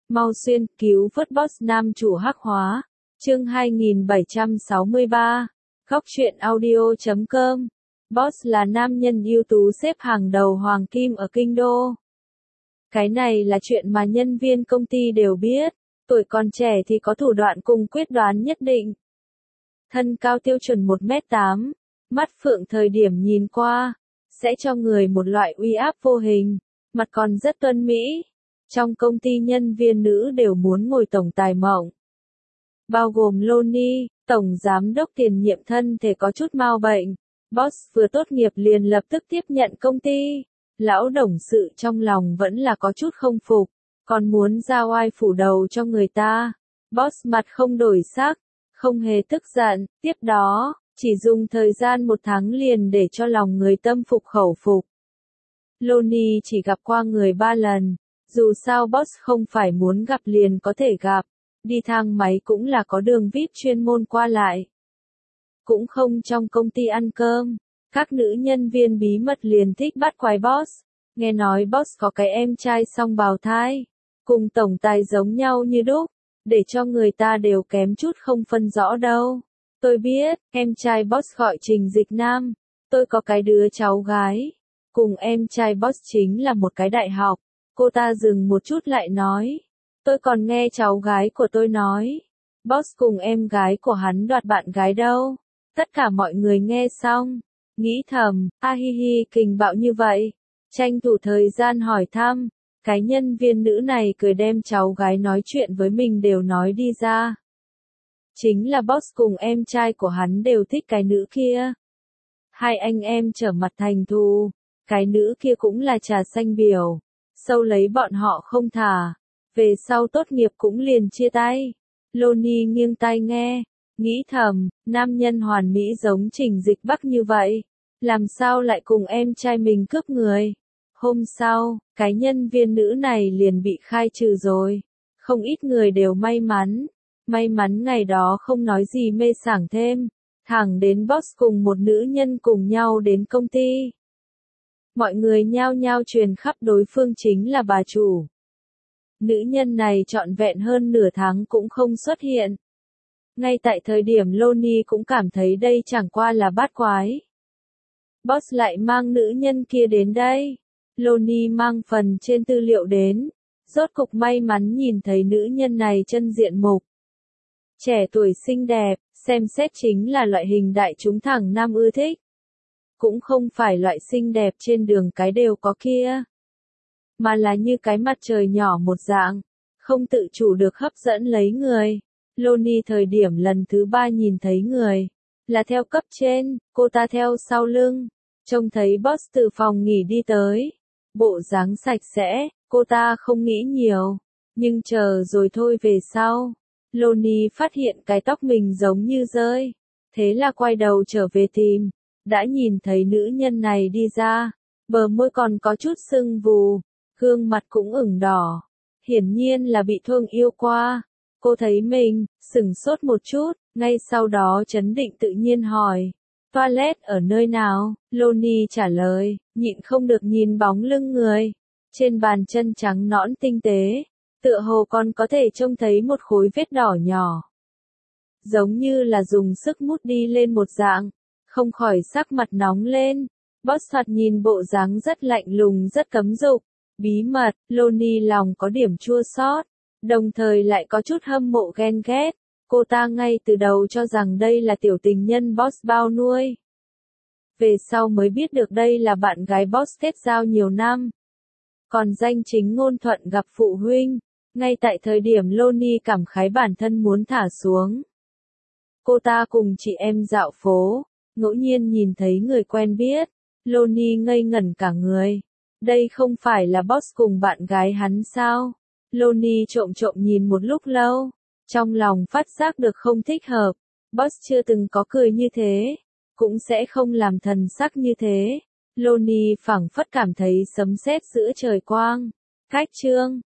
Mau xuyên cứu vớt boss nam chủ hắc hóa. Chương 2763. Góc truyện audio.com. Boss là nam nhân ưu tú xếp hàng đầu hoàng kim ở kinh đô. Cái này là chuyện mà nhân viên công ty đều biết. Tuổi còn trẻ thì có thủ đoạn cùng quyết đoán nhất định. Thân cao tiêu chuẩn 1m8, mắt phượng thời điểm nhìn qua, sẽ cho người một loại uy áp vô hình, mặt còn rất tuấn mỹ. Trong công ty nhân viên nữ đều muốn ngồi tổng tài mộng. Bao gồm Loni, tổng giám đốc tiền nhiệm thân thể có chút mau bệnh. Boss vừa tốt nghiệp liền lập tức tiếp nhận công ty. Lão đồng sự trong lòng vẫn là có chút không phục, còn muốn ra oai phủ đầu cho người ta. Boss mặt không đổi sắc, không hề tức giận, tiếp đó, chỉ dùng thời gian 1 tháng liền để cho lòng người tâm phục khẩu phục. Loni chỉ gặp qua người 3 lần, dù sao boss không phải muốn gặp liền có thể gặp, đi thang máy cũng là có đường VIP chuyên môn qua lại. Cũng không trong công ty ăn cơm, các nữ nhân viên bí mật liền thích bắt quái boss, nghe nói boss có cái em trai song bào thai, cùng tổng tài giống nhau như đúc, để cho người ta đều kém chút không phân rõ đâu. Tôi biết, em trai boss gọi Trình Dịch Nam, tôi có cái đứa cháu gái, cùng em trai boss chính là một cái đại học. Cô ta dừng một chút lại nói, tôi còn nghe cháu gái của tôi nói, boss cùng em gái của hắn đoạt bạn gái đâu. Tất cả mọi người nghe xong, nghĩ thầm, a hi hi kình bạo như vậy, tranh thủ thời gian hỏi thăm, cái nhân viên nữ này cười đem cháu gái nói chuyện với mình đều nói đi ra. Chính là boss cùng em trai của hắn đều thích cái nữ kia. Hai anh em trở mặt thành thù, cái nữ kia cũng là trà xanh biểu, sâu lấy bọn họ không thả, về sau tốt nghiệp cũng liền chia tay. Loni nghiêng tai nghe, nghĩ thầm, nam nhân hoàn mỹ giống Trình Dịch Bắc như vậy, làm sao lại cùng em trai mình cướp người. Hôm sau, cái nhân viên nữ này liền bị khai trừ rồi. Không ít người đều may mắn ngày đó không nói gì mê sảng thêm, thẳng đến boss cùng một nữ nhân cùng nhau đến công ty. Mọi người nhao nhao truyền khắp đối phương chính là bà chủ. Nữ nhân này trọn vẹn hơn nửa tháng cũng không xuất hiện. Ngay tại thời điểm Loni cũng cảm thấy đây chẳng qua là bát quái. Boss lại mang nữ nhân kia đến đây. Loni mang phần trên tư liệu đến. Rốt cục may mắn nhìn thấy nữ nhân này chân diện mục. Trẻ tuổi xinh đẹp, xem xét chính là loại hình đại chúng thẳng nam ưa thích. Cũng không phải loại xinh đẹp trên đường cái đều có kia. Mà là như cái mặt trời nhỏ một dạng, không tự chủ được hấp dẫn lấy người. Loni thời điểm lần thứ 3 nhìn thấy người, là theo cấp trên, cô ta theo sau lưng, trông thấy boss từ phòng nghỉ đi tới. Bộ dáng sạch sẽ, cô ta không nghĩ nhiều, nhưng chờ rồi thôi về sau. Loni phát hiện cái tóc mình giống như rơi, thế là quay đầu trở về tìm, đã nhìn thấy nữ nhân này đi ra, bờ môi còn có chút sưng vù, gương mặt cũng ửng đỏ, hiển nhiên là bị thương yêu qua. Cô thấy mình, sửng sốt một chút, ngay sau đó trấn định tự nhiên hỏi, toilet ở nơi nào? Loni trả lời, nhịn không được nhìn bóng lưng người, trên bàn chân trắng nõn tinh tế, tựa hồ còn có thể trông thấy một khối vết đỏ nhỏ. Giống như là dùng sức mút đi lên một dạng, không khỏi sắc mặt nóng lên. Boss thoạt nhìn bộ dáng rất lạnh lùng rất cấm dục, bí mật, Loni lòng có điểm chua xót, đồng thời lại có chút hâm mộ ghen ghét. Cô ta ngay từ đầu cho rằng đây là tiểu tình nhân boss bao nuôi. Về sau mới biết được đây là bạn gái boss kết giao nhiều năm. Còn danh chính ngôn thuận gặp phụ huynh, ngay tại thời điểm Loni cảm khái bản thân muốn thả xuống. Cô ta cùng chị em dạo phố, ngẫu nhiên nhìn thấy người quen biết, Loni ngây ngẩn cả người. Đây không phải là boss cùng bạn gái hắn sao? Loni trộm trộm nhìn một lúc lâu, trong lòng phát giác được không thích hợp. Boss chưa từng có cười như thế, cũng sẽ không làm thần sắc như thế. Loni phảng phất cảm thấy sấm sét giữa trời quang. Cách chương